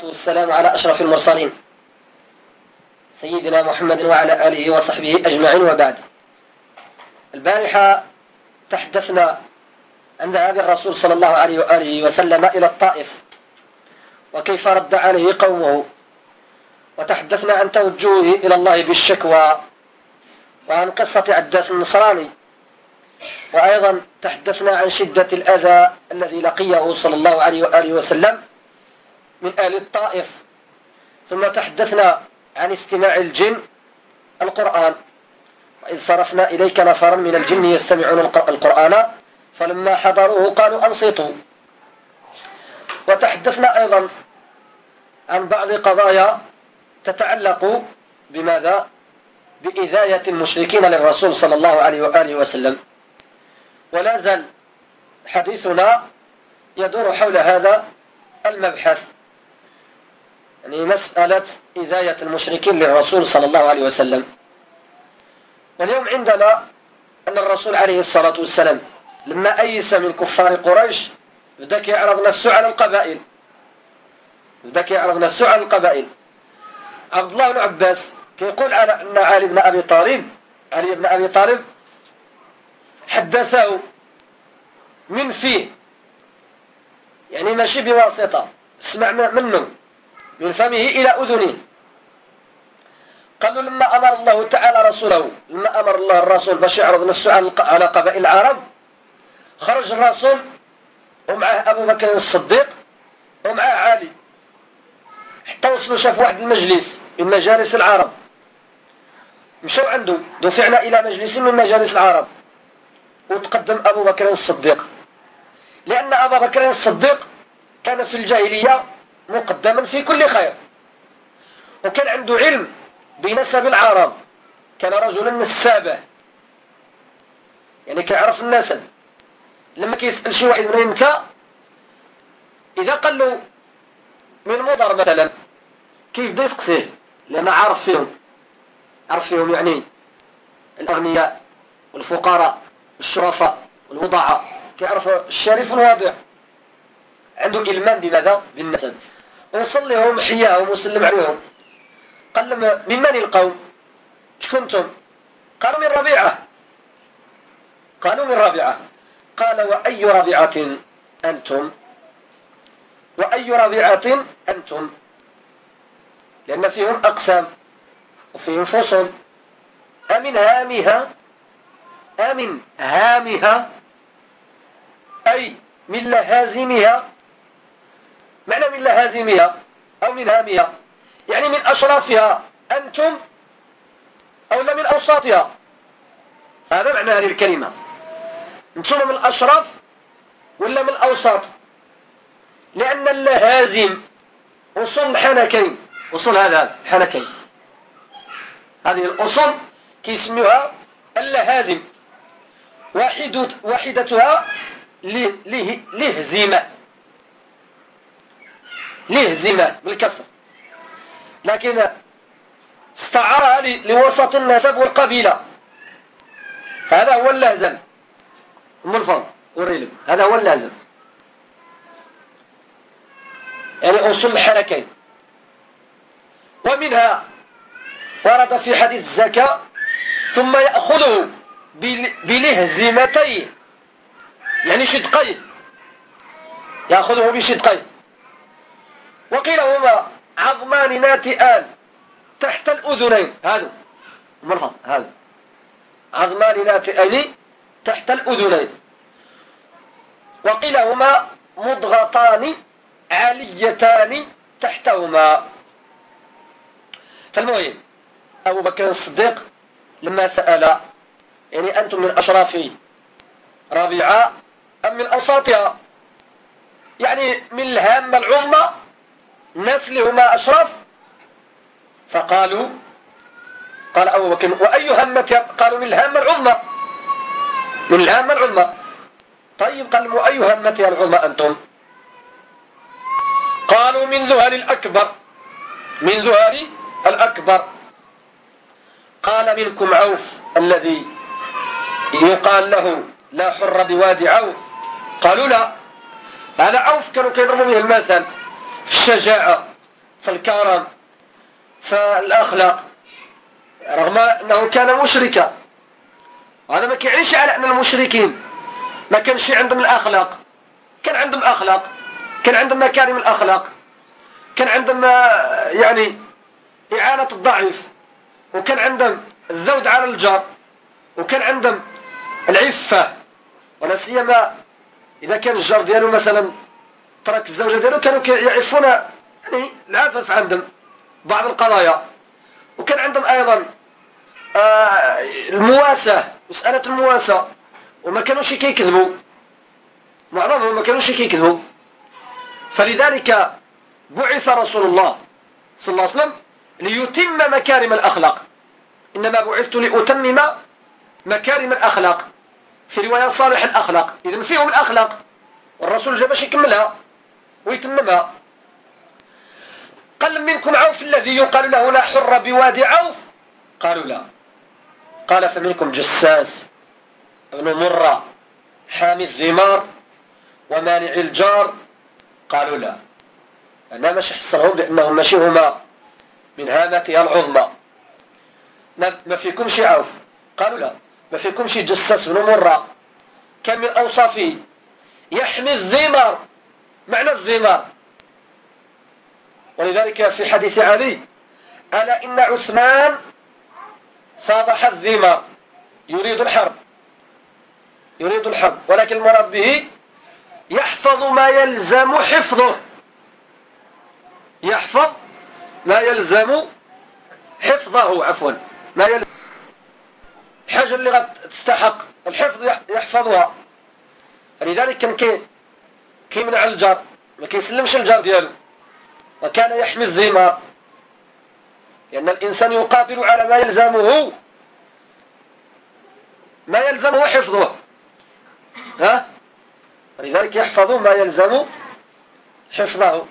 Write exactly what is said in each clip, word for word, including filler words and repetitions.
والسلام على أشرف المرسلين سيدنا محمد وعلى آله وصحبه أجمعين، وبعد. البارحة تحدثنا عن ذهاب الرسول صلى الله عليه وآله وسلم إلى الطائف وكيف رد عليه قومه، وتحدثنا عن توجهه إلى الله بالشكوى وعن قصة عداس النصراني، وأيضا تحدثنا عن شدة الأذى الذي لقيه صلى الله عليه وآله وسلم من أهل الطائف. ثم تحدثنا عن استماع الجن القرآن، وإذ صرفنا إليك نفرا من الجن يستمعون القرآن فلما حضروه قالوا أنصتوا. وتحدثنا أيضا عن بعض قضايا تتعلق بماذا؟ بإذاية المشركين للرسول صلى الله عليه وآله وسلم. ولا زال حديثنا يدور حول هذا المبحث، يعني مسألة إذاية المشركين للرسول صلى الله عليه وسلم. واليوم عندنا أن الرسول عليه الصلاة والسلام لما أيس من كفار قريش بدأ يعرض نفسه على القبائل بدأ يعرض نفسه على القبائل عبد الله بن عباس كيقول على أن علي بن أبي طالب علي بن أبي طالب حدثه من فيه، يعني ماشي بواسطة، اسمع منه من فمه إلى أذنه. قالوا لما أمر الله تعالى رسوله لما أمر الله الرسول باش يعرض نفسه على قبائل العرب، خرج الرسول ومعه أبو بكر الصديق ومعه علي، حتى وصلوا شاف واحد المجلس من مجالس العرب، مشوا عنده دفعنا إلى مجلس من مجالس العرب، وتقدم أبو بكر الصديق، لأن أبا بكر الصديق كان في الجاهلية مقدما في كل خير، وكان عنده علم بنسب العرب، كان رجلا نسابه، يعني كيعرف النسب. لما كيسأل شي واحد منين انت، إذا قال له من مضر مثلا كيبدا يسقسيه، لأن عارف فيهم عارف فيهم يعني الأغنياء والفقراء والشرفاء والوضعاء، كيعرف الشريف والواضع، عنده إلمان بماذا؟ بالنسب. وصل لهم حياهم وسلم عليهم، قال لهم من من القوم؟ شكنتم؟ قالوا من ربيعة. قالوا من ربيعة. قال وأي ربيعة أنتم؟ وأي ربيعة أنتم؟ لأن فيهم أقسام وفيهم فصل، أمن هامها أمن هامها أي من لهازمها. معنى من لهازمها أو من هامها يعني من أشرافها أنتم أو لا من أوساطها، هذا معنى هذه الكلمة. أنتم من الأشراف ولا من الأوساط؟ لأن اللهازم أصول الحنكين، أصول هذا الحنكين، هذه الأصول كيسموها اللهازم، واحدة واحدتها لهزيمة لهزيمة بالكسر، لكن استعارها لوسط النسب والقبيلة، فهذا هو اللازم ملفظ وريلم، هذا هو اللازم، يعني أصول الحركين. ومنها ورد في حديث الزكاة ثم يأخذه بلهزمتين، يعني شدقين، يأخذه بشدقين. وقيل هما عظمان ناتئان تحت الأذنين، هذا ملفظ، هذا عظمان ناتئان تحت الأذنين. وقيل هما مضغطان عاليتان تحتهما. فالمهم أبو بكر الصديق لما سأل يعني أنتم من أشراف ربيعة أم من أوساطها، يعني من الهامة العظمى، الناس اللي هما أشراف، فقالوا قال أبو بكر وأي همة؟ قالوا من الهامة العظمى، من الهامة العظمى. طيب قال وأي همة العظمى أنتم؟ قالوا من ذهل الأكبر، من ذهل الأكبر. قال منكم عوف الذي يقال له لا حر بوادي عوف؟ قالوا لا. هذا عوف كانوا كيضربوا به المثل في الشجاعة فالكرم فالأخلاق، رغم أنه كان مشركا. وهذا ما كيعنيش على أن المشركين ما كانش عندهم الأخلاق، كان عندهم أخلاق، كان عندهم مكارم الأخلاق، كان عندهم يعني إعانة الضعيف، وكان عندهم الذود على الجار، وكان عندهم العفة، ولا سيما إذا كان الجار ديالو مثلا ترك الزوجة ديالو كانوا يعفون يعني العفاف عندهم بعض القضايا. وكان عندهم أيضا آه المواساة، مسألة المواساة، وما كانوش كيكذبوا، معظمهم ما كانوش كيكذبوا. فلذلك بعث رسول الله صلى الله عليه وسلم ليتم مكارم الأخلاق، إنما بعثت لأتمم مكارم الأخلاق، في رواية صالح الأخلاق، إذن فيهم الأخلاق، والرسول جاء باش يكملها ويتممها. قال منكم عوف الذي يقال له لا حر بوادي عوف؟ قالوا لا. قال فمنكم جساس ابن مرة حامي الذمار ومانع الجار؟ قالوا لا. أنا مش حصرهم لأنهم ماشي هما من هامتها العظمى. ما فيكم شي عوف؟ قالوا لا. ما فيكم شي جساس بن مرة كان من أوصافه يحمي الذمار؟ معنى الذمار، ولذلك في حديث علي ألا إن عثمان فاضح الذمار، يريد الحرب، يريد الحرب، ولكن المراد به يحفظ ما يلزم حفظه، يحفظ ما يلزم حفظه، عفوا ما يلزم الحاجة اللي غد تستحق الحفظ يحفظها. لذلك كان كي كيمنع الجار، ما كيسلمش الجار ديالو، وكان يحمي الذمار، لأن الإنسان يقاتل على ما يلزمه، ما يلزمه حفظه، ها؟ لذلك يحفظ ما يلزم حفظه.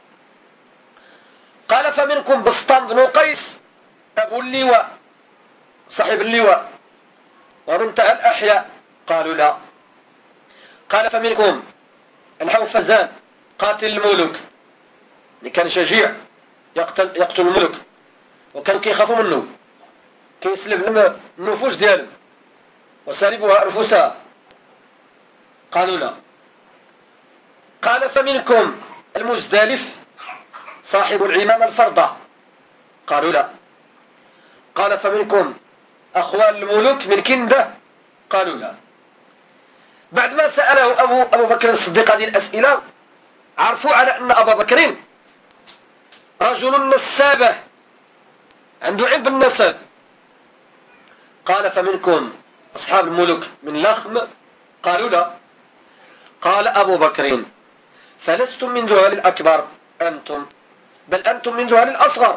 قال فمنكم بسطام بن قيس أبو اللواء صاحب اللواء ومنتهى الأحياء؟ قالوا لا. قال فمنكم الحوفزان قاتل الملوك، اللي كان شجيع يقتل يقتل الملوك، وكان كيخافوا منه، كيسلب النفوس ديالهم وسالبها أنفسها؟ قالوا لا. قال فمنكم المزدلف صاحب العمامة الفرضة؟ قالوا لا. قال فمنكم أخوان الملوك من كندة؟ قالوا لا. بعد ما سأله أبو, أبو بكر الصديق هذه الأسئلة، عرفوا على أن أبا بكر رجل نسابة عنده علم بالنسب. قال فمنكم أصحاب الملوك من لخم؟ قالوا لا. قال أبو بكر فلستم من ذهل الأكبر أنتم، بل أنتم من ذهل الأصغر،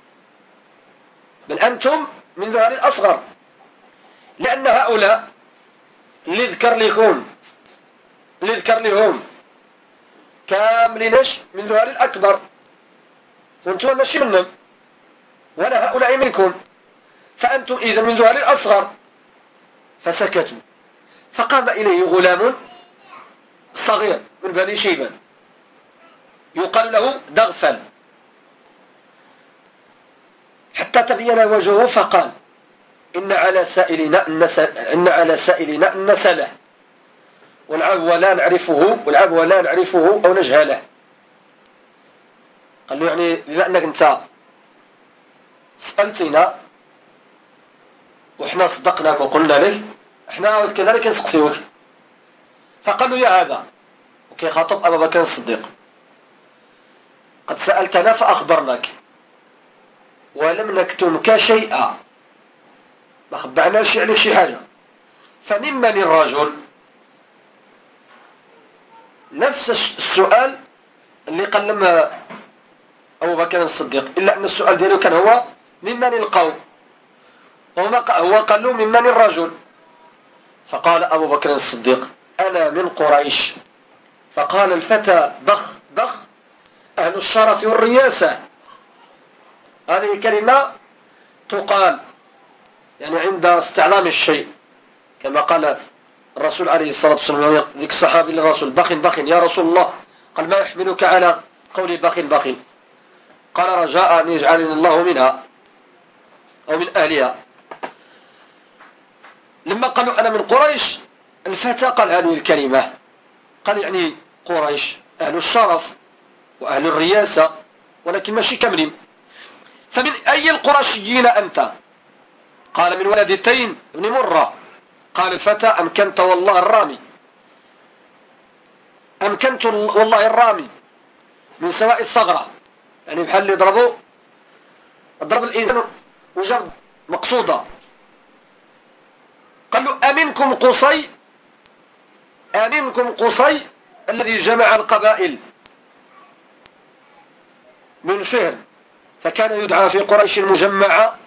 بل أنتم من ذهل الأصغر، لأن هؤلاء اللي ذكر لكم اللي ذكر لهم كاملينش من ذهل الأكبر، وانتم ماشي منهم، ولا هؤلاء منكم، فأنتم إذا من ذهل الأصغر. فسكتوا. فقام إليه غلام صغير من بني شيبان يقال له دغفل، حتى تبين وجهه فقال إن على سائلنا إن على سائلنا النسله، والعبو لا نعرفه والعبو لا نعرفه أو نجهله. قال له يعني بما أنك أنت سألتنا وإحنا صدقناك وقلنا لك، إحنا كذلك نسقسيوك. فقال له يا هذا، وكي خاطب أبا بكر الصديق، قد سألتنا فأخبرناك ولم نكتمك شيئا، ما خبعناش عليك شي حاجة، فممن الرجل؟ نفس السؤال اللي قال لما أبو بكر الصديق، إلا أن السؤال ديالو كان هو ممن القوم، هو قال له ممن الرجل. فقال أبو بكر الصديق أنا من قريش. فقال الفتى بخ بخ أهل الشرف والرياسة. هذه كلمة تقال يعني عند استعلام الشيء، كما قال الرسول عليه الصلاة والسلام ذيك الصحابي للرسول بخ بخ يا رسول الله، قال ما يحملك على قول بخ بخ؟ قال رجاء أن يجعلني الله منها أو من أهلها. لما قالوا أنا من قريش، الفتى قال هذه الكلمة، قال يعني قريش أهل الشرف وأهل الرياسة، ولكن ماشي كاملين. فمن أي القرشيين أنت؟ قال من ولد تيم بن مرة. قال الفتى أمكنت والله الرامي، أمكنت والله الرامي من سواء الثغرة، يعني بحال اللي ضربوا ضرب الإنسان وجر مقصودة. قال له أمنكم قصي، أمنكم قصي الذي جمع القبائل من فهر، فكان يدعى في قريش المجمعة.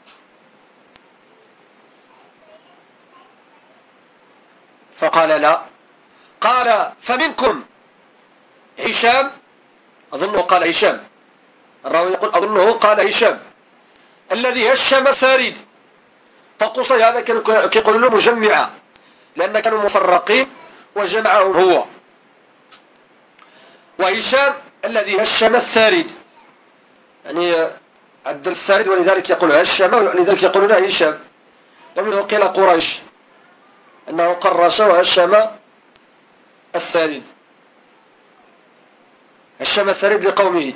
فقال لا. قال فمنكم هشام، أظنه قال هشام، الراوي يقول أظنه قال هشام الذي هشم الثاريد. فقصي هذا كانوا كيقولوا له مجمعة، لأن كانوا مفرقين وجمعهم هو. وهشام الذي هشم الثاريد، يعني عدل الثاريد، ولذلك يقول هشم، ولذلك يقولون هشام. ومنه قيل قريش أنه قرش وهشم الثاريد، هشم الثاريد لقومه.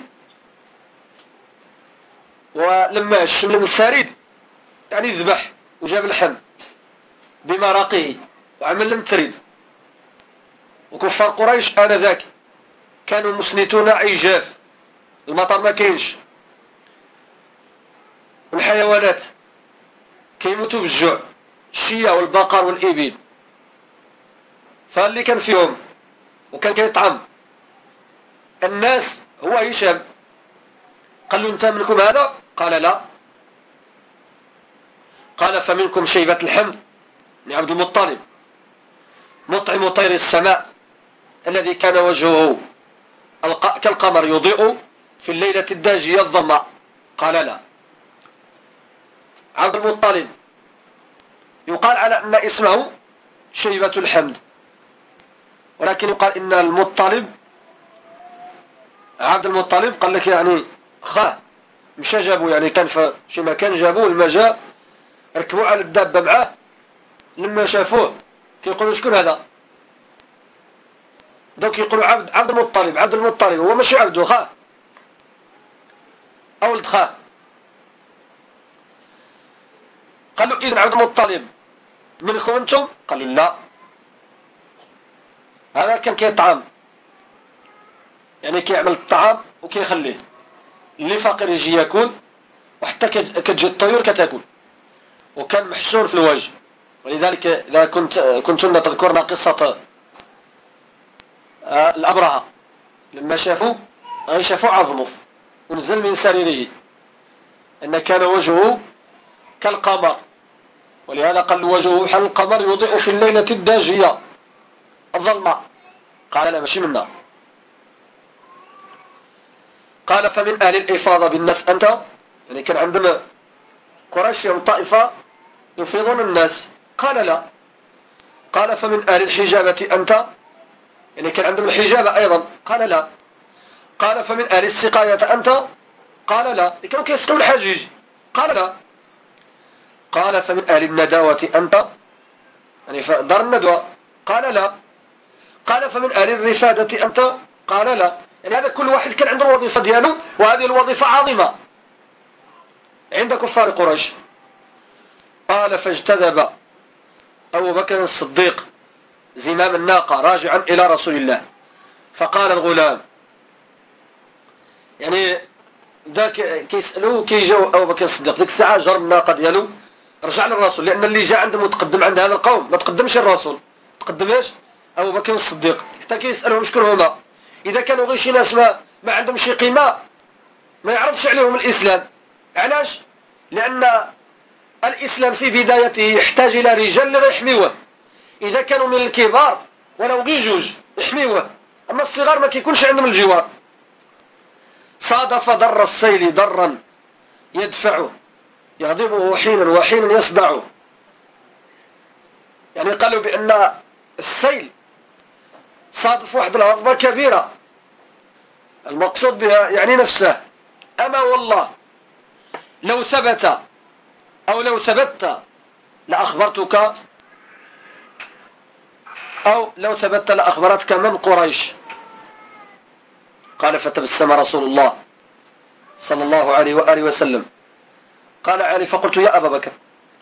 ولما هشم الثاريد يعني ذبح وجاب اللحم بمرقه وعمل لهم تريد. وكفار قريش آنذاك كانوا مسنتون عجاف، المطر ما كاينش، والحيوانات كيموتوا بالجوع، الشيا والبقر والإبل. فاللي كان فيهم وكان كيطعم الناس هو هشام. قال له انت منكم هذا؟ قال لا. قال فمنكم شيبة الحمد بن عبد المطلب مطعم طير السماء الذي كان وجهه كالقمر يضيء في الليلة الداجية الظلماء. قال لا. عبد المطلب يقال على أن اسمه شيبة الحمد، ولكن يقال إن المطلب عبد المطلب قال لك يعني خاه مشى جابوه، يعني كان في شي مكان جابوه لما جاء ركبوا على الدابة معاه. لما شافوه كيقولوا شكون هذا؟ دوك يقولوا عبد عبد المطلب. عبد المطلب هو ماشي عبده، خاه أو ولد خاه. قالوا إذن عبد المطلب منكم أنتم؟ قالوا لا، هذا كان كيطعم، يعني كيعمل الطعام وكيخليه، اللي فقير يجي ياكل، وحتى كتجي الطيور كتاكل، وكان محسور في الوجه. ولذلك إذا كنت كنتن تذكرن قصة الأبرهة لما شافوا شافوا عظمه ونزل من سريره أن كان وجهه كالقمر، ولهذا قال وجهه بحال القمر يضيء في الليلة الداجية الظلماء. قال لا ماشي منا. قال فمن أهل الإفاضة بالناس أنت؟ يعني كان عندنا قريش يوم طائفة يفيضون الناس. قال لا. قال فمن أهل الحجابة أنت؟ يعني كان عندهم الحجابة أيضا. قال لا. قال فمن أهل السقاية أنت؟ قال لا، كانوا كيسقوا الحجيج. قال لا. قال فمن أهل النداوة أنت؟ يعني دار الندوة. قال لا. قال فمن أهل الرفادة أنت؟ قال لا. يعني هذا كل واحد كان عنده الوظيفة دياله، وهذه الوظيفة عظيمة عند كفار قريش. قال فاجتذب أبو بكر الصديق زمام الناقة راجعا إلى رسول الله، فقال الغلام، يعني ذاك كيسألوه كيجاو أبو بكر الصديق ديك الساعة جر الناقة ديالو رجع للرسول، لأن اللي جاء عنده متقدم عند هذا القوم ما تقدمش الرسول، تقدم ايش؟ أبو بكر الصديق. حتى كيسألهم شكون هما، إذا كانوا غير شي ناس ما ما عندهم شي قيمة ما يعرضش عليهم الإسلام. علاش؟ لأن الإسلام في بدايته يحتاج إلى رجال اللي يحميوه، إذا كانوا من الكبار ولو غير جوج يحميوه، أما الصغار ما كيكونش عندهم الجوار. صادف ضر السيل ضرا يدفعه يغضبه حينا وحينا يصدعه. يعني قالوا بأن السيل صادف واحد الهضبة كبيرة، المقصود بها يعني نفسه أما والله لو ثبت أو لو ثبت لأخبرتك، أو لو ثبت لأخبرتك من قريش. قال فتبسم رسول الله صلى الله عليه وآله وسلم. قال علي فقلت يا أبا بكر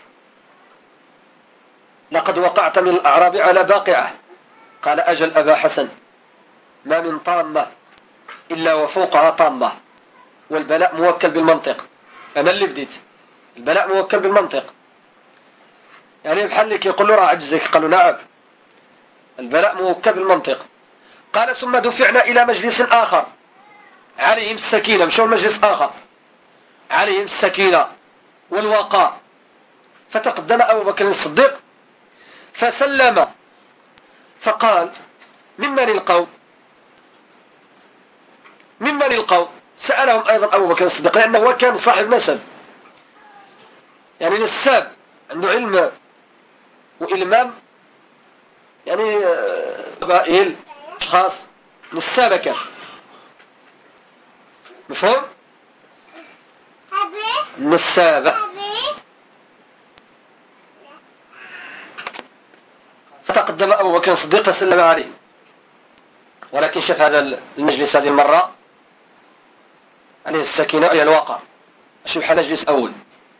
لقد وقعت من الأعراب على باقعة. قال أجل أبا حسن، ما من طامة إلا وفوقها طامة، والبلاء موكل بالمنطق. أنا اللي بديت، البلاء موكل بالمنطق. يعني بحال لك يقول له راه عجزك، قالوا نعم، البلاء موكل بالمنطق. قال ثم دفعنا إلى مجلس آخر عليهم السكينة، مشوا مجلس آخر عليهم السكينة والوقار. فتقدم أبو بكر الصديق فسلم فقال ممن القوم؟ ممن القوم؟ سألهم أيضا أبو بكر الصديق، لأنه هو كان صاحب نسب، يعني نساب، عنده علم وإلمام، يعني قبائل أشخاص نسابة كان. مفهوم؟ نسابة. فتقدم أبو بكر الصديق فسلم عليه، ولكن شاف هذا المجلس هذه المرة عليه السكينة عليه الوقار، شوف بحال مجلس أول.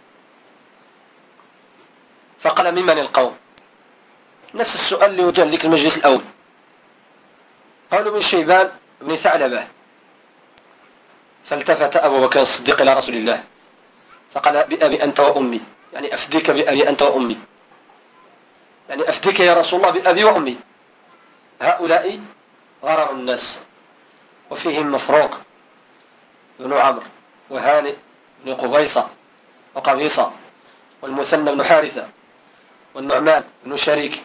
فقال ممن القوم؟ نفس السؤال اللي وجه لك المجلس الأول. قالوا من شيبان بن ثعلبة. فالتفت أبو بكر الصديق إلى رسول الله فقال بأبي أنت وأمي، يعني أفديك بأبي أنت وأمي، يعني أفديك يا رسول الله بأبي وأمي، هؤلاء غرر الناس، وفيهم مفروق بن عمرو وهانئ بن قبيصة وقبيصة والمثنى بن حارثة والنعمان بن شريك.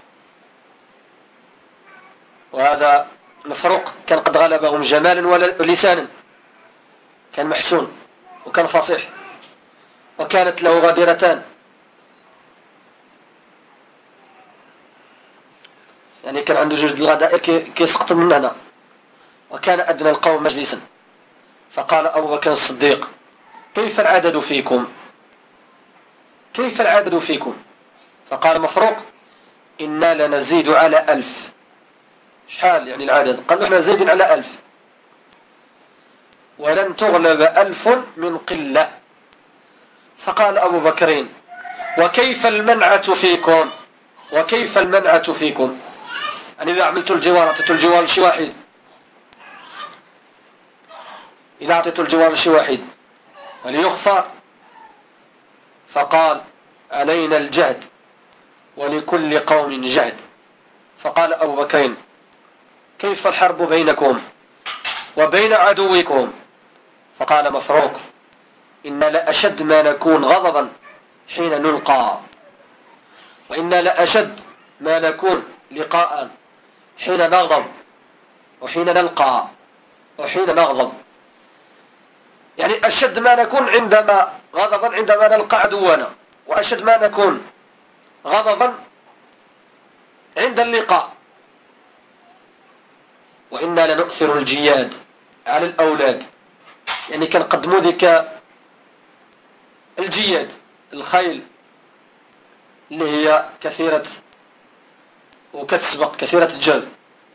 وهذا مفروق كان قد غلبهم جمالا ولسانا، كان محسون وكان فصيح، وكانت له غديرتان، يعني كان عنده جوج الغدائر كيسقط من هنا، وكان أدنى القوم مجلسا. فقال أبو بكر الصديق كيف العدد فيكم؟ كيف العدد فيكم؟ فقال مفروق إنا لنزيد على ألف. شحال يعني العدد؟ قال نحن زايدين على ألف، ولن تغلب ألف من قلة. فقال أبو بكر وكيف المنعة فيكم؟ وكيف المنعة فيكم؟ يعني إذا عملت الجوار أعطيت الجوار لشي واحد، إذا أعطيت الجوار لشي واحد وليغفر. فقال علينا الجهد ولكل قوم جهد. فقال أبو بكر كيف الحرب بينكم وبين عدوكم؟ فقال مفروق إنا لأشد ما نكون غضبا حين نلقى، وإنا لأشد ما نكون لقاء حين نغضب وحين نلقى وحين نغضب. يعني أشد ما نكون عندما غضبا عندما نلقى عدونا، وأشد ما نكون غضبا عند اللقاء. وإنا لنؤثر الجياد على الأولاد، يعني كنقدموا ذيك الجياد، الخيل اللي هي كثيرة وكتسبق كثيرة الجل،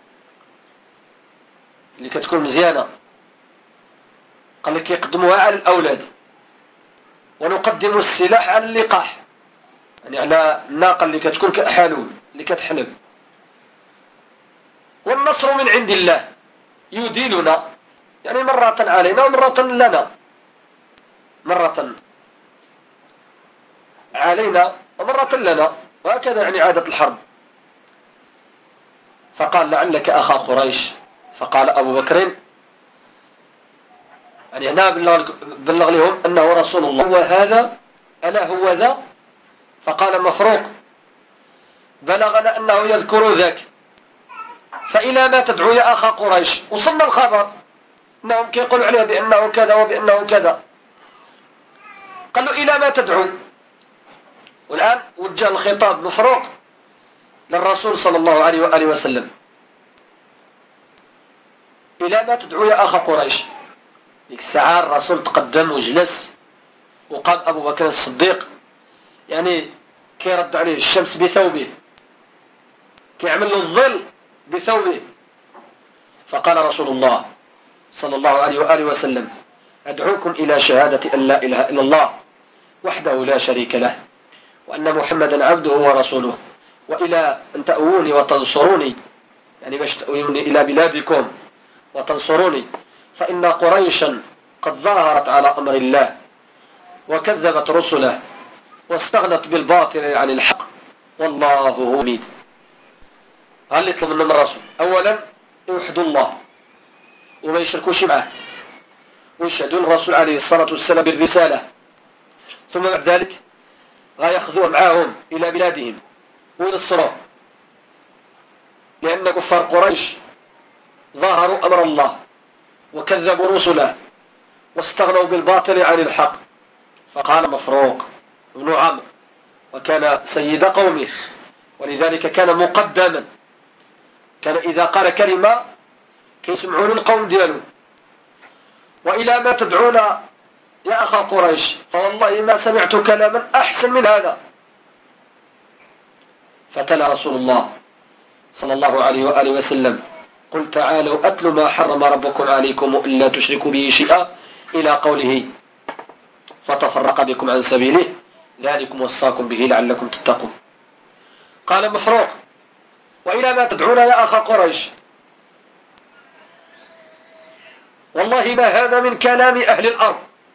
اللي كتكون مزيانة، قال لك يقدموها على الأولاد. ونقدم السلاح على اللقاح، يعني على الناقة اللي كتكون كأحالول اللي كتحلب. والنصر من عند الله يديلنا، يعني مرة علينا ومرة لنا، مرة علينا ومرة لنا، وهكذا يعني عادة الحرب. فقال لعلك أخا قريش. فقال أبو بكر يعني هنا بلغ لهم أنه رسول الله. هو هذا؟ ألا هو ذا؟ فقال مفروق بلغنا أنه يذكر ذاك، فإلى ما تدعو يا أخا قريش؟ وصلنا الخبر أنهم كيقولوا عليه بأنه كذا وبأنه كذا. قال له إلى ما تدعو؟ والآن وجه الخطاب مفروق للرسول صلى الله عليه وآله وسلم. إلى ما تدعو يا أخا قريش؟ ديك الساعة الرسول تقدم وجلس، وقام أبو بكر الصديق يعني كيرد عليه الشمس بثوبه، كيعمل له الظل بثوبه. فقال رسول الله صلى الله عليه وآله وسلم: أدعوكم إلى شهادة أن لا إله إلا الله وحده لا شريك له وأن محمدا عبده ورسوله، وإلى أن تأووني وتنصروني، يعني باش تأووني إلى بلادكم وتنصروني، فإن قريشا قد ظاهرت على أمر الله وكذبت رسله واستغنت بالباطل عن الحق والله هو ميد. هل يطلب من الرسول؟ أولا يوحدوا الله وما يشركوش معه، ويشهدون الرسول عليه الصلاة والسلام بالرسالة، ثم بعد ذلك غياخذوه معاهم إلى بلادهم وينصروه، لأن كفار قريش ظاهروا أمر الله وكذبوا رسله واستغنوا بالباطل عن الحق. فقال مفروق بن عمرو، وكان سيد قومه، ولذلك كان مقدما، كان إذا قال كلمة كيسمعون القوم ديالو: وإلى ما تدعونا يا أخا قريش؟ فوالله ما سمعت كلاما أحسن من هذا. فتلا رسول الله صلى الله عليه وآله وسلم: قل تعالوا أتل ما حرم ربكم عليكم إلا تشركوا به شيئا، إلى قوله: فتفرق بكم عن سبيله ذلكم وصاكم به لعلكم تتقون. قال مفروق: وإلى ما تدعونا يا أخا قريش؟ والله ما هذا من كلام أهل الأرض.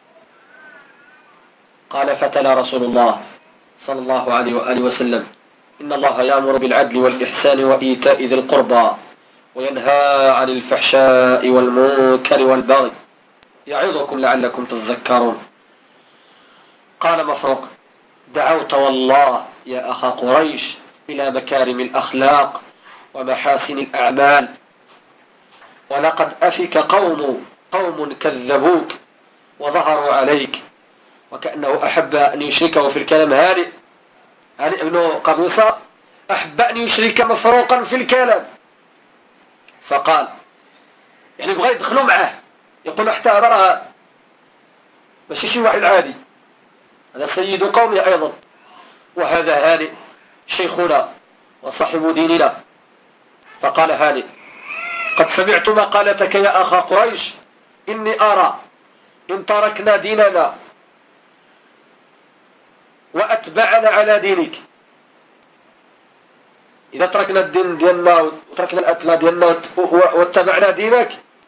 قال فتلا رسول الله صلى الله عليه وآله وسلم: إن الله يأمر بالعدل والإحسان وإيتاء ذي القربى وينهى عن الفحشاء والمنكر والبغي يعظكم لعلكم تذكرون. قال مفروق: دعوت والله يا أخا قريش إلى مكارم الأخلاق ومحاسن الأعمال، ولقد أفك قوم قوم كذبوك وظهروا عليك، وكأنه أحب أن يشركه في الكلام هانئ هانئ ابن قبيصة أحب أن يشرك مفروقا في الكلام. فقال يعني بغى يدخلوا معه، يقول حتى هذا راه ماشي شي واحد عادي، هذا سيد قومي أيضا، وهذا هانئ شيخنا وصاحب ديننا. فقال هانئ: قد سمعت مقالتك يا أخا قريش، إني أرى إن تركنا ديننا وأتبعنا على دينك، إذا تركنا الدين ديالنا وتركنا الأتباع ديالنا واتبعنا دينك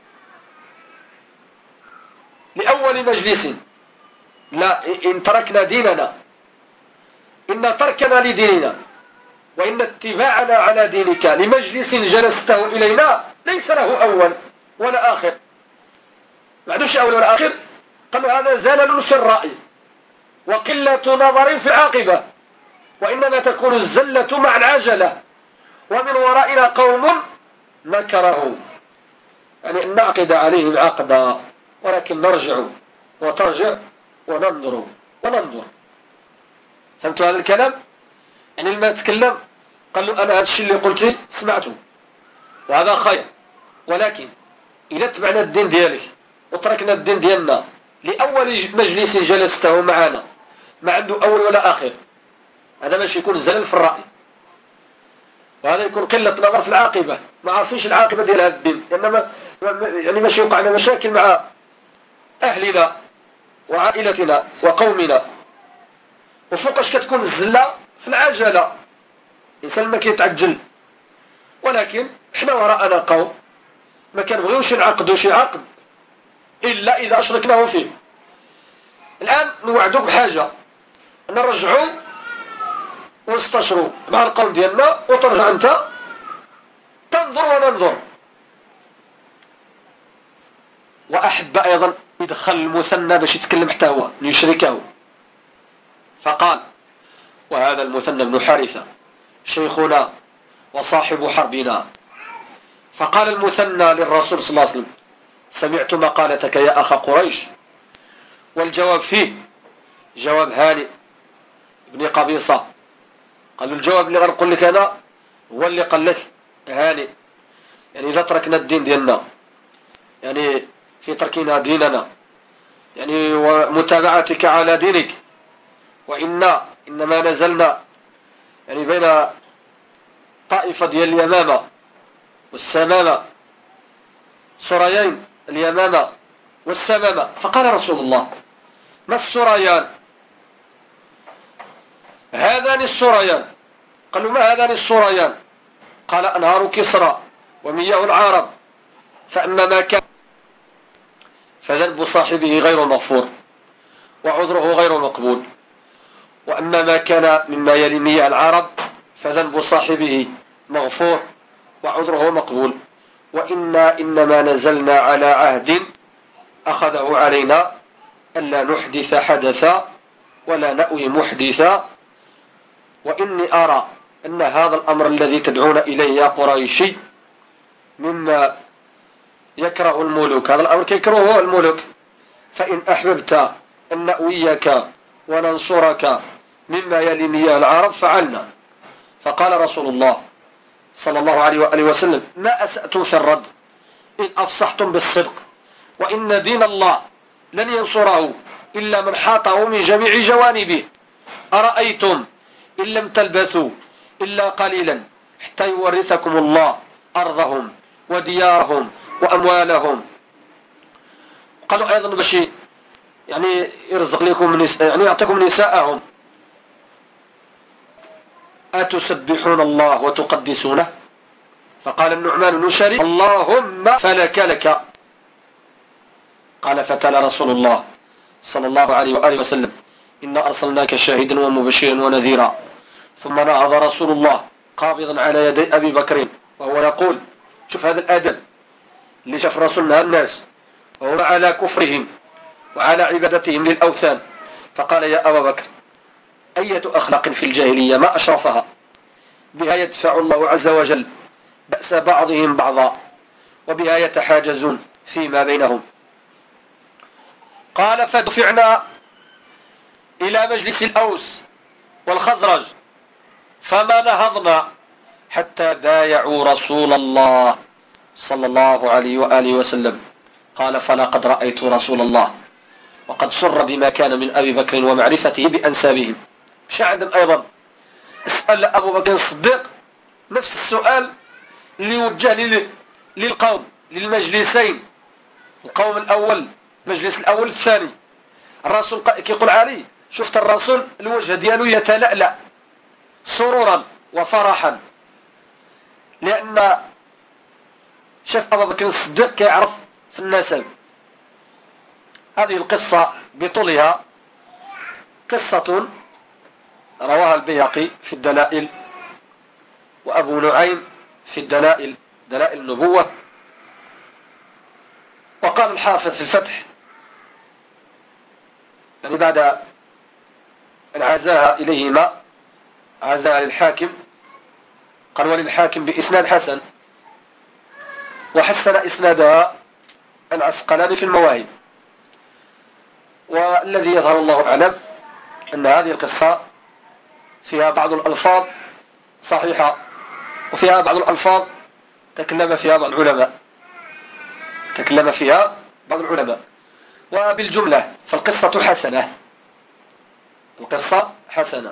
لأول مجلس، لا، إن تركنا ديننا، إن تركنا لديننا وإن اتباعنا على دينك لمجلس جلسته إلينا ليس له أول ولا آخر. ما عندوش أول ولا آخر. قالوا هذا زلل في الرأي وقلة نظر في العاقبة، وإنما تكون الزلة مع العجلة، ومن ورائنا قوم نكره، يعني أن نعقد عليهم عقدا، ولكن نرجع وترجع وننظر وننظر. فهمتوا هذا الكلام؟ يعني لما تكلم قال له: أنا هذا الشيء اللي قلته سمعته وهذا خير، ولكن إذا تبعنا الدين ديالك وتركنا الدين ديالنا لأول مجلس جلسته معنا ما عنده أول ولا آخر، هذا ماشي يكون زلل في الرأي، وهذا يكون قلة نظر في العاقبة، ما عارفينش العاقبة ديال هذا الدين، إنما يعني ماشي يوقعنا مشاكل مع أهلنا وعائلتنا وقومنا. وفوقاش كتكون الزلة في العجلة، الإنسان ما كيتعجل. ولكن احنا وراءنا قوم ما كنبغيوش نعقدوا شي عقد إلا إذا أشركناه فيه. الآن نوعدوك بحاجة، نرجعوا ونستشروا مع القوم ديالنا، وترجع أنت تنظر وننظر. وأحب أيضا يدخل المثنى باش يتكلم حتى هو ليشركه. فقال: وهذا المثنى بن حارثة شيخنا وصاحب حربنا. فقال المثنى للرسول صلى الله عليه وسلم: سمعت مقالتك يا أخا قريش. والجواب فيه جواب هانئ ابن قبيصة. قال له: الجواب اللي غنقول لك أنا هو اللي قال لك هانئ، يعني إذا تركنا الدين ديالنا، يعني في تركنا ديننا يعني ومتابعتك على دينك. وإنا إنما نزلنا يعني بين طائفة ديال اليمامة والسمامة، سريين اليمامة والسمامة. فقال رسول الله: ما السريان؟ هذان السريان. قالوا: ما هذان السريان؟ قال: أنهار كسرى ومياه العرب، فأما ما كان فذنب صاحبه غير مغفور وعذره غير مقبول، وأما ما كان مما يلي مياه العرب فذنب صاحبه مغفور وعذره مقبول. وإنا إنما نزلنا على عهد أخذه علينا ألا نحدث حدثا ولا نأوي محدثا، وإني أرى أن هذا الأمر الذي تدعون إليه يا قريشي مما يكره الملوك، هذا الأمر يكرهه الملوك، فإن أحببت أن نأويك وننصرك مما يلي مياه العرب فعلنا. فقال رسول الله صلى الله عليه وآله وسلم: ما أسأتم في الرد إن أفصحتم بالصدق، وإن دين الله لن ينصره إلا من حاطه من جميع جوانبه. أرأيتم إن لم تلبثوا إلا قليلا حتى يورثكم الله أرضهم وديارهم وأموالهم. قالوا أيضا باش يعني يرزق لكم نساء، يعني يعطيكم نساءهم. أتسبحون الله وتقدسونه؟ فقال النعمان بن شريك: اللهم فلك لك. قال: فتلا رسول الله صلى الله عليه وآله وسلم: إنا أرسلناك شاهدا ومبشرا ونذيرا. ثم نهض رسول الله قابضا على يدي أبي بكر وهو يقول: شوف هذا الأدب اللي شاف رسولنا الناس وهو على كفرهم وعلى عبادتهم للأوثان. فقال: يا أبا بكر، أية أخلاق في الجاهلية ما أشرفها، بها يدفع الله عز وجل بأس بعضهم بعضا وبها يتحاجزون فيما بينهم. قال: فدفعنا إلى مجلس الأوس والخزرج فما نهضنا حتى بايعوا رسول الله صلى الله عليه وآله وسلم. قال: فلقد رأيت رسول الله وقد سر بما كان من أبي بكر ومعرفته بأنسابهم. شاهدا أيضا اسأل أبو بكر الصديق نفس السؤال اللي وجه للقوم للمجلسين، القوم الأول المجلس الأول الثاني. الرسول كيقول عليه: شفت الرسول الوجه ديالو يتلألأ سرورا وفرحا، لأن شاف أبو بكر الصديق كيعرف في النسب. هذه القصة بطولها قصة رواها البيهقي في الدلائل وأبو نعيم في الدلائل دلائل النبوة. وقال الحافظ في الفتح يعني بعد أن عزاها إليهما، عزاها للحاكم، قال: وللحاكم بإسناد حسن، وحسن إسنادها العسقلاني في المواهب. والذي يظهر الله أعلم أن هذه القصة فيها بعض الألفاظ صحيحة وفيها بعض الألفاظ تكلم فيها بعض العلماء تكلم فيها بعض العلماء وبالجملة فالقصة حسنة، القصة حسنة.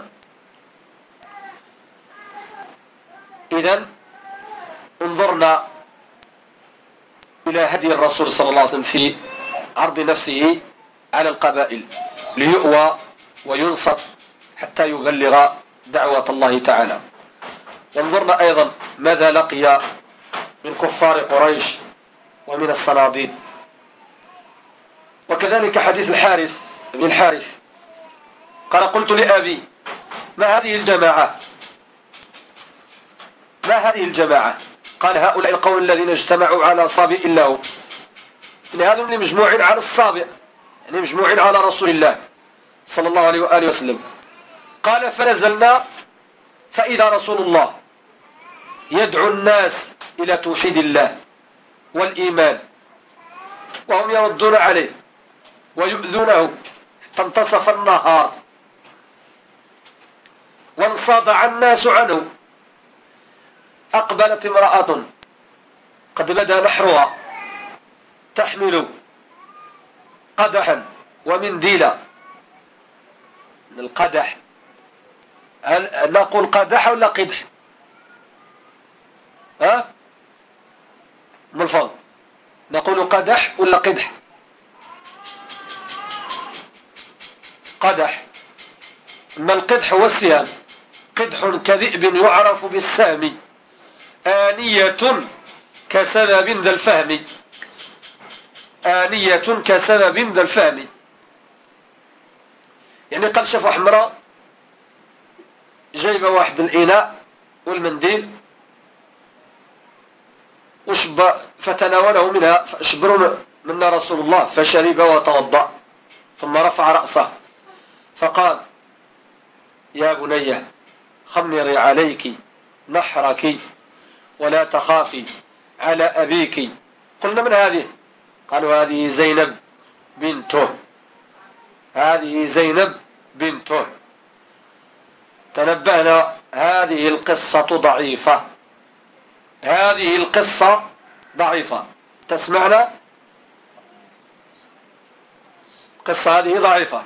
إذن انظرنا إلى هدي الرسول صلى الله عليه وسلم في عرض نفسه على القبائل ليؤوى وينصت حتى يبلغ دعوة الله تعالى. وانظرنا أيضا ماذا لقي من كفار قريش ومن الصناديد. وكذلك حديث الحارث بن الحارث قال: قلت لأبي: ما هذه الجماعة ما هذه الجماعة؟ قال: هؤلاء القوم الذين اجتمعوا على صابئ له. يعني هذول اللي مجموعين على الصابئ، يعني مجموعين على رسول الله صلى الله عليه وآله وسلم. قال: فنزلنا فإذا رسول الله يدعو الناس إلى توحيد الله والإيمان، وهم يردون عليه ويؤذونه حتى انتصف النهار وانصدع الناس عنه. أقبلت امرأة قد بدا نحرها تحمل قدحا ومنديلا. القدح، هل نقول قدح ولا قدح؟ ها من الفضل، نقول قدح ولا قدح؟ قدح. أما القدح هو السهام، قدح كذئب يعرف بالسهم، آنية كسبب ذا الفهم، آنية كسبب ذا الفهم. يعني قال شافوا حمراء جايبه واحد الإناء والمنديل وشب فتناوله منها، فأشبروا منا رسول الله فشرب وتوضأ، ثم رفع رأسه فقال يا بني خمري عليك نحرك ولا تخافي على أبيك. قلنا من هذه؟ قالوا هذه زينب بنته، هذه زينب بنته. تنبهنا هذه القصة ضعيفة، هذه القصة ضعيفة. تسمعنا؟ القصة هذه ضعيفة.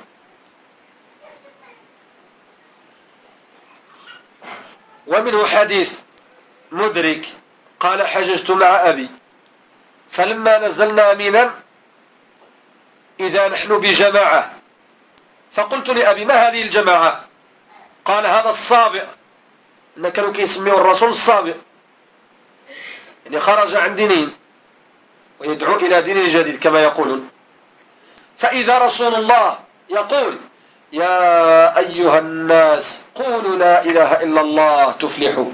ومنه حديث مدرك قال حججت مع أبي فلما نزلنا مينا إذا نحن بجماعة، فقلت لأبي ما هذه الجماعة؟ قال هذا الصابئ، إن كانوا كيسميه الرسول الصابئ، يعني خرج عن دينهم ويدعو إلى دين جديد كما يقولون. فإذا رسول الله يقول يا أيها الناس قولوا لا إله إلا الله تفلحوا،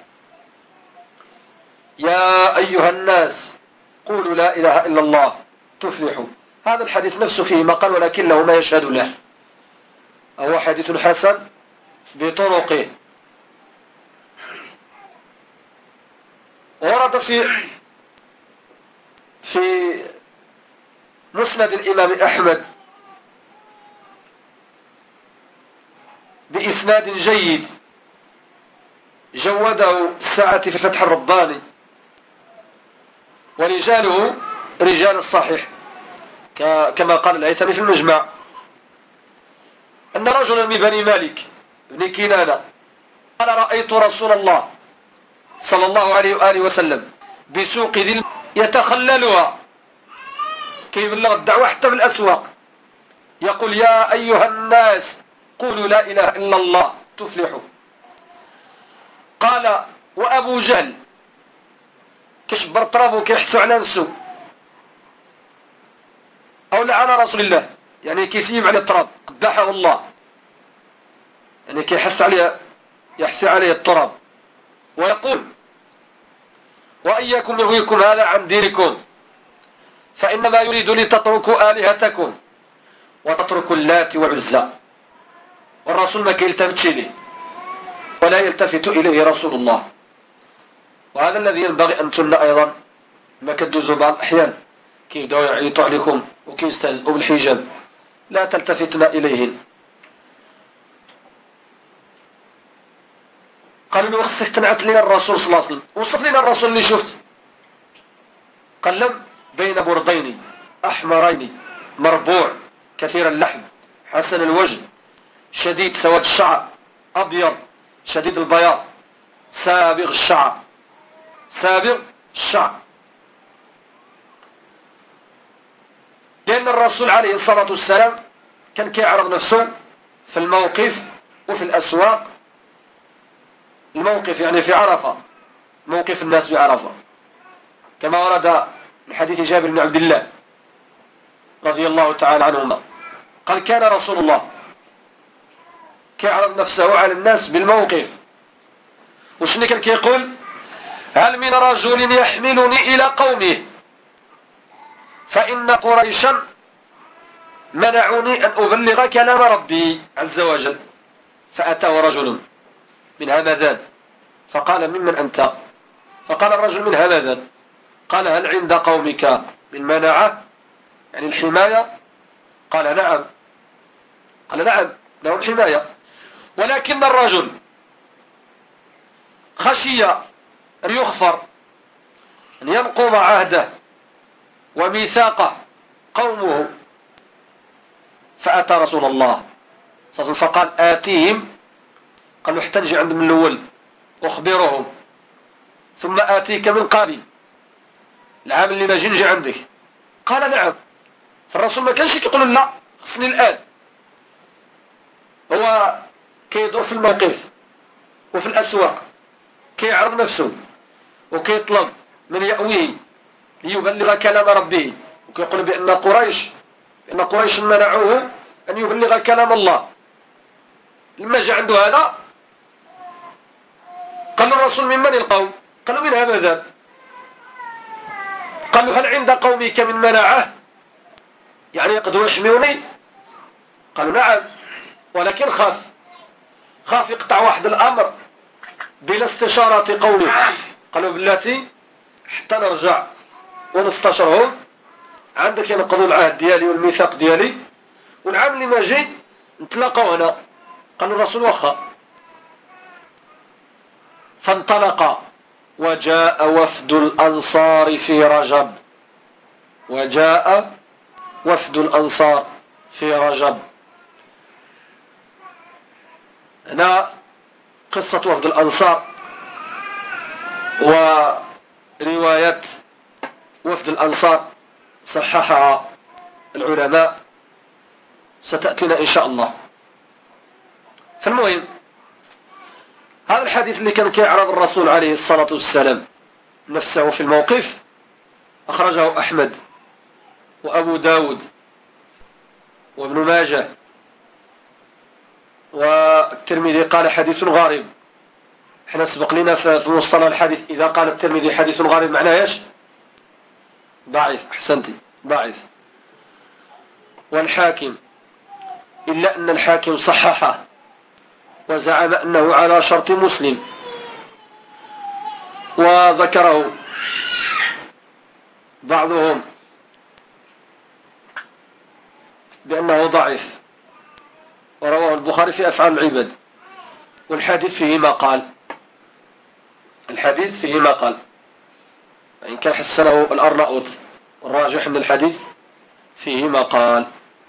يا أيها الناس قولوا لا إله إلا الله تفلحوا. هذا الحديث نفسه فيه مقال ولكن له ما يشهد له، هو حديث حسن بطرقه. ورد في في مسند الإمام أحمد بإسناد جيد جوده الساعة في فتح الرباني، ورجاله رجال الصحيح كما قال الهيثمي في المجمع، أن رجلا من بني مالك بن كنانة قال رأيت رسول الله صلى الله عليه وآله وسلم بسوق ذي يتخللها، كيف بلغ الدعوة حتى في الأسواق، يقول يا أيها الناس قولوا لا إله إلا الله تفلحوا. قال وأبو جهل كشبر طرابه كيحثوا على نفسه أو لعن رسول الله، يعني كيسيب على التراب قبحه الله، يعني كيحث عليه يحث عليه التراب، ويقول وإياكم يهويكم هذا عن دينكم فإنما يريد لتتركوا آلهتكم وتتركوا اللات والعزى. والرسول ما كيلتفتش إليه ولا يلتفت إليه رسول الله. وهذا الذي ينبغي أن تلنا أيضا ما كدوزوا بعض الأحيان كيبداو يعيطوا عليكم وكيستهزئوا بالحجاب، لا تلتفتنا إليهن. قالوا له خصك تنعت لنا الرسول صلى الله عليه وسلم، وصف لنا الرسول اللي شفت. قلم بين بردين أحمرين مربوع كثير اللحم حسن الوجه شديد سواد الشعر أبيض شديد البياض سابغ الشعر سابغ الشعر. لأن الرسول عليه الصلاة والسلام كان كيعرض نفسه في الموقف وفي الأسواق. الموقف يعني في عرفة، موقف الناس بعرفة، كما ورد من حديث جابر بن عبد الله رضي الله تعالى عنهما قال كان رسول الله كيعرض نفسه على الناس بالموقف. وشنو كان كيقول؟ هل من رجل يحملني إلى قومه فإن قريشا منعوني أن أبلغ كلام ربي عز وجل. فأتاه رجل من همذان فقال ممن أنت؟ فقال الرجل من همذان. قال هل عند قومك من منعة يعني الحماية؟ قال نعم. قال نعم لهم حماية، ولكن الرجل خشي أن يغفر أن ينقض عهده وميثاقه قومه فأتى رسول الله فقال آتيهم، قالوا حتى نجي عندهم من الأول أخبرهم ثم آتيك من قابل العام اللي ما جي نجي عندك. قال نعم. فالرسول ما كانش كيقول لا خصني الآن، هو كيدور في الموقف وفي الأسواق كيعرض نفسه وكيطلب من يأويه ليبلغ كلام ربه، وكيقول بأن قريش بأن قريش منعوه أن يبلغ كلام الله. لما جاء عنده هذا قال له الرسول من من القوم؟ قالوا من همذا. قالوا هل عند قومك من مناعة يعني يقدروا يحميوني؟ قالوا نعم، ولكن خاف خاف يقطع واحد الأمر بلا استشارة قومه. قالوا بالتي حتى نرجع ونستشرهم، عندك ينقضوا العهد ديالي والميثاق ديالي، والعام اللي ما جي نتلاقوا هنا. قالوا الرسول واخا. فانطلق وجاء وفد الأنصار في رجب، وجاء وفد الأنصار في رجب. هنا قصة وفد الأنصار ورواية وفد الأنصار صححها العلماء ستأتينا إن شاء الله. فالمهم هذا الحديث اللي كان كيعرض الرسول عليه الصلاة والسلام نفسه في الموقف أخرجه أحمد وأبو داود وابن ماجه والترمذي قال حديث غريب. احنا سبق لنا في مصطلح الحديث إذا قال الترمذي حديث غريب معناه ايش؟ ضعيف. أحسنتي، ضعيف. والحاكم إلا أن الحاكم صححه وزعم أنه على شرط مسلم، وذكره بعضهم بأنه ضعيف، ورواه البخاري في أفعال العباد. والحديث فيه ما قال، الحديث فيه ما قال، إن كان حسنه الأرناؤوط، والراجح أن الحديث فيه ما قال.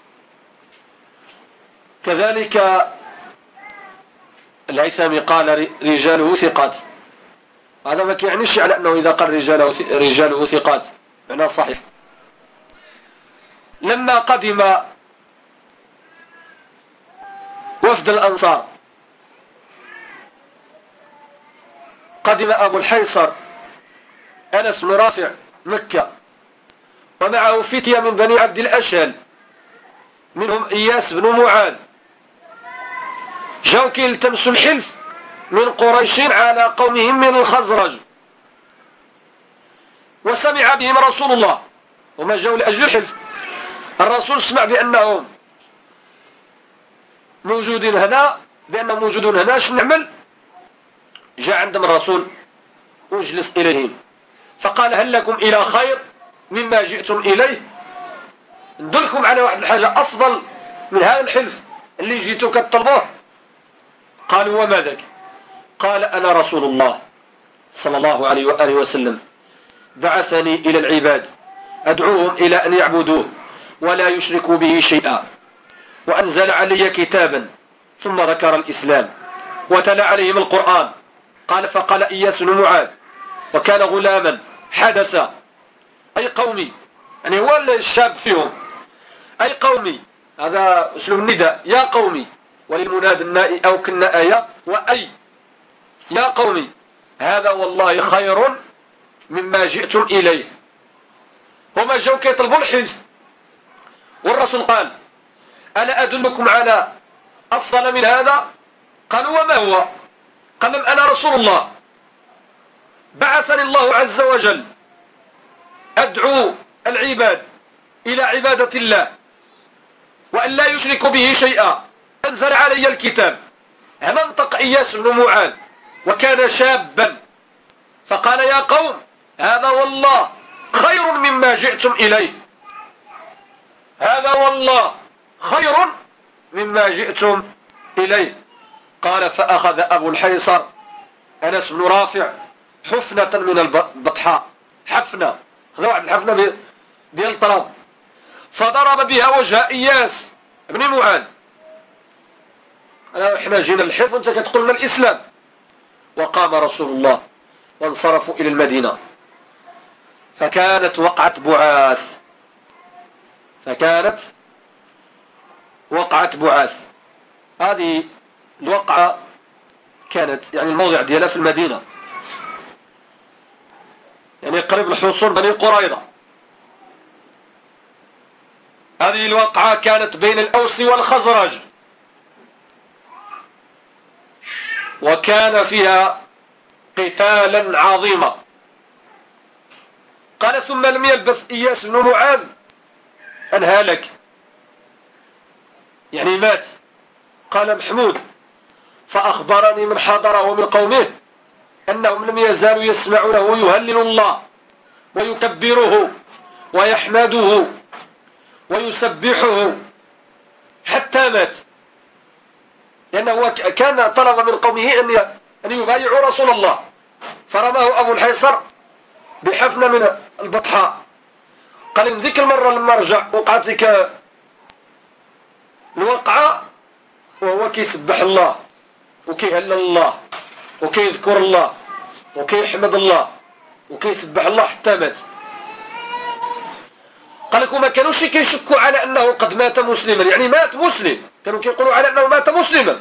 كذلك الهيثمي قال رجاله ثقات. هذا ما يعنيش على أنه إذا قال رجاله رجاله ثقات معناه صحيح. لما قدم وفد الأنصار قدم أبو الحيصر أنس بن رافع مكة، ومعه فتية من بني عبد الأشهل منهم إياس بن معاذ، جاءوا كيلتمسوا الحلف من قريش على قومهم من الخزرج، وسمع بهم رسول الله، وما جاءوا لأجل الحلف. الرسول سمع بأنهم موجودين هنا، بأنهم موجودون هنا، شو نعمل؟ جاء عندهم الرسول واجلس إليهم فقال هل لكم إلى خير مما جئتم إليه؟ ندلكم على واحد الحاجة أفضل من هذا الحلف اللي جيتوا كتطلبوه. قالوا وما ذاك؟ قال أنا رسول الله صلى الله عليه وآله وسلم بعثني إلى العباد أدعوهم إلى أن يعبدوه ولا يشركوا به شيئا، وأنزل علي كتابا، ثم ذكر الإسلام وتلا عليهم القرآن. قال فقال إياس بن معاذ وكان غلاما حدث أي قومي، يعني هو الشاب فيهم، أي قومي، هذا أسلوب النداء، يا قومي، وللمناد النائي أو كالنائية وأي، يا قومي هذا والله خير مما جئتم إليه. هما جاءوا كيطلبوا الحلف، والرسول قال ألا أدلكم على أفضل من هذا؟ قالوا وما هو؟ قال لهم أنا رسول الله بعثني الله عز وجل أدعو العباد إلى عبادة الله وأن لا يشركوا به شيئا، أنزل علي الكتاب. هنا انطق إياس بن معاذ وكان شابا فقال يا قوم هذا والله خير مما جئتم إليه، هذا والله خير مما جئتم إليه. قال فأخذ أبو الحيصر أنس بن رافع حفنة من البطحاء، حفنة، خذ واحد الحفنة ديال التراب، فضرب بها وجه إياس ابن معاذ أنا إحنا جينا الحرب وأنت كتقول لنا الإسلام. وقام رسول الله وانصرفوا إلى المدينة، فكانت وقعة بعاث فكانت وقعة بعاث هذه الوقعة كانت يعني الموضع ديالها في المدينة، يعني قريب لحصون بني قريظة. هذه الوقعة كانت بين الأوس والخزرج، وكان فيها قتالا عظيما. قال ثم لم يلبث إياس بن معاذ أن هلك، يعني مات. قال محمود فأخبرني من حضره من قومه أنهم لم يزالوا يسمعونه يهلل الله ويكبره ويحمده ويسبحه حتى مات، لأنه كان طلب من قومه أن أن يبايعوا رسول الله، فرماه أبو الحيصر بحفنة من البطحاء. قال إن ذيك المرة لما رجع وقعت ذيك الوقعة وهو كيسبح الله وكيهلل الله وكيذكر الله وكيحمد الله وكيسبح الله حتى مات. قال لك وما كانوش كيشكوا على أنه قد مات مسلما، يعني مات مسلم، كانوا كيقولوا على أنه مات مسلما،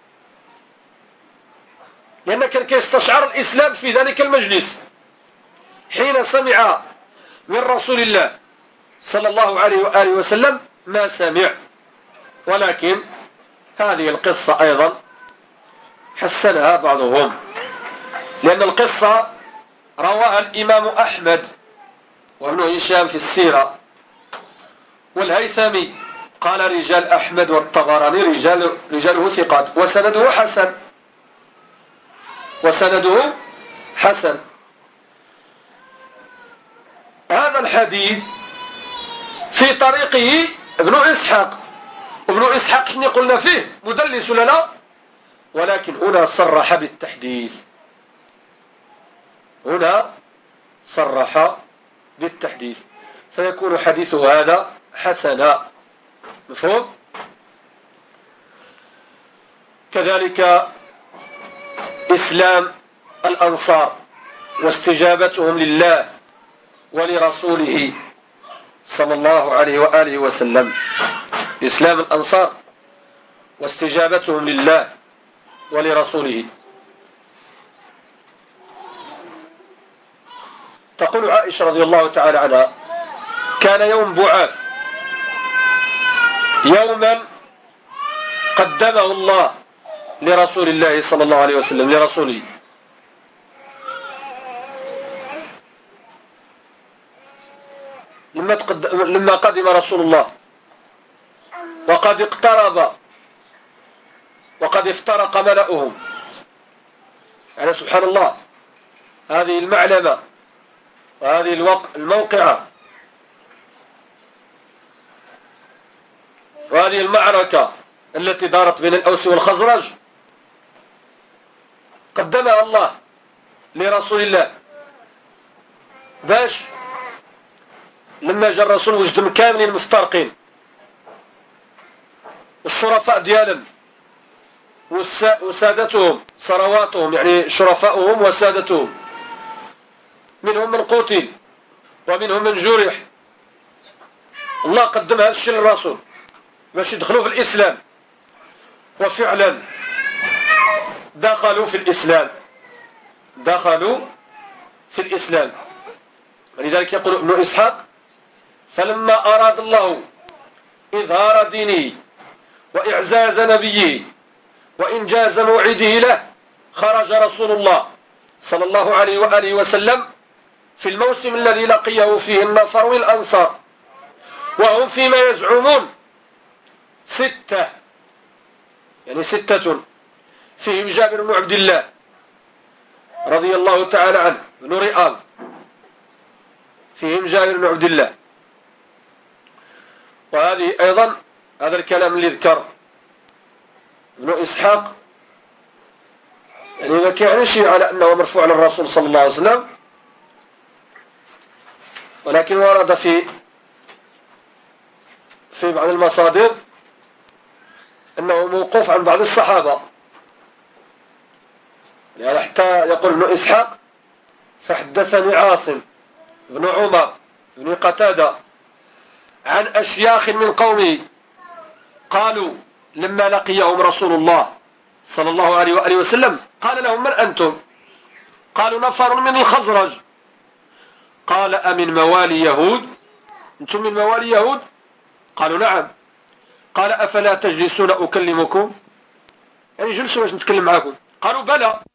لأن كان كيستشعر الإسلام في ذلك المجلس حين سمع من رسول الله صلى الله عليه وآله وسلم ما سمع. ولكن هذه القصة أيضا حسنها بعضهم، لأن القصة رواها الإمام أحمد وابن هشام في السيرة، والهيثمي قال رجال أحمد والطبراني رجال رجاله ثقات وسنده حسن وسنده حسن. هذا الحديث في طريقه ابن إسحاق، ابن إسحاق شنو قلنا فيه مدلس ولا لا؟ ولكن هنا صرح بالتحديث، هنا صرح بالتحديث، فيكون حديثه هذا حسنا. مفهوم؟ كذلك إسلام الأنصار واستجابتهم لله ولرسوله صلى الله عليه وآله وسلم. إسلام الأنصار واستجابتهم لله ولرسوله. تقول عائشة رضي الله تعالى عنها كان يوم بعاث يوما قدمه الله لرسول الله صلى الله عليه وسلم لرسوله. لما, لما قدم رسول الله وقد اقترب وقد افترق ملأهم، يعني سبحان الله هذه المعلمة وهذه الموقعة وهذه المعركة التي دارت بين الأوس والخزرج قدمها الله لرسول الله، باش لما جاء الرسول وجدهم كاملين مفترقين، الشرفاء ديالهم وسادتهم ثرواتهم، يعني شرفاؤهم وسادتهم، منهم من قتل ومنهم من جرح. الله قدم هذا الشيء للرسول باش يدخلوا في الإسلام، وفعلا دخلوا في الإسلام دخلوا في الإسلام. ولذلك يقول ابن إسحاق فلما أراد الله إظهار دينه وإعزاز نبيه وإنجاز موعده له خرج رسول الله صلى الله عليه وآله وسلم في الموسم الذي لقيه فيه النصر والأنصار، وهم فيما يزعمون ستة، يعني ستة، فيهم جابر بن عبد الله رضي الله تعالى عنه بن رئاب، فيهم جابر بن عبد الله. وهذه أيضا هذا الكلام اللي ذكر ابن إسحاق يعني ما كيعنيش على أنه مرفوع للرسول صلى الله عليه وسلم، ولكن ورد في في بعض المصادر موقوف عن بعض الصحابة، يعني حتى يقول ابن إسحاق فحدثني عاصم بن عمر بن قتادة عن أشياخ من قومه قالوا لما لقيهم رسول الله صلى الله عليه وآله وسلم قال لهم من أنتم؟ قالوا نفر من الخزرج. قال أمن موالي يهود؟ أنتم من موالي يهود؟ قالوا نعم. قال أفلا تجلسون أكلمكم؟ يعني جلسوا باش نتكلم معكم. قالوا بلى.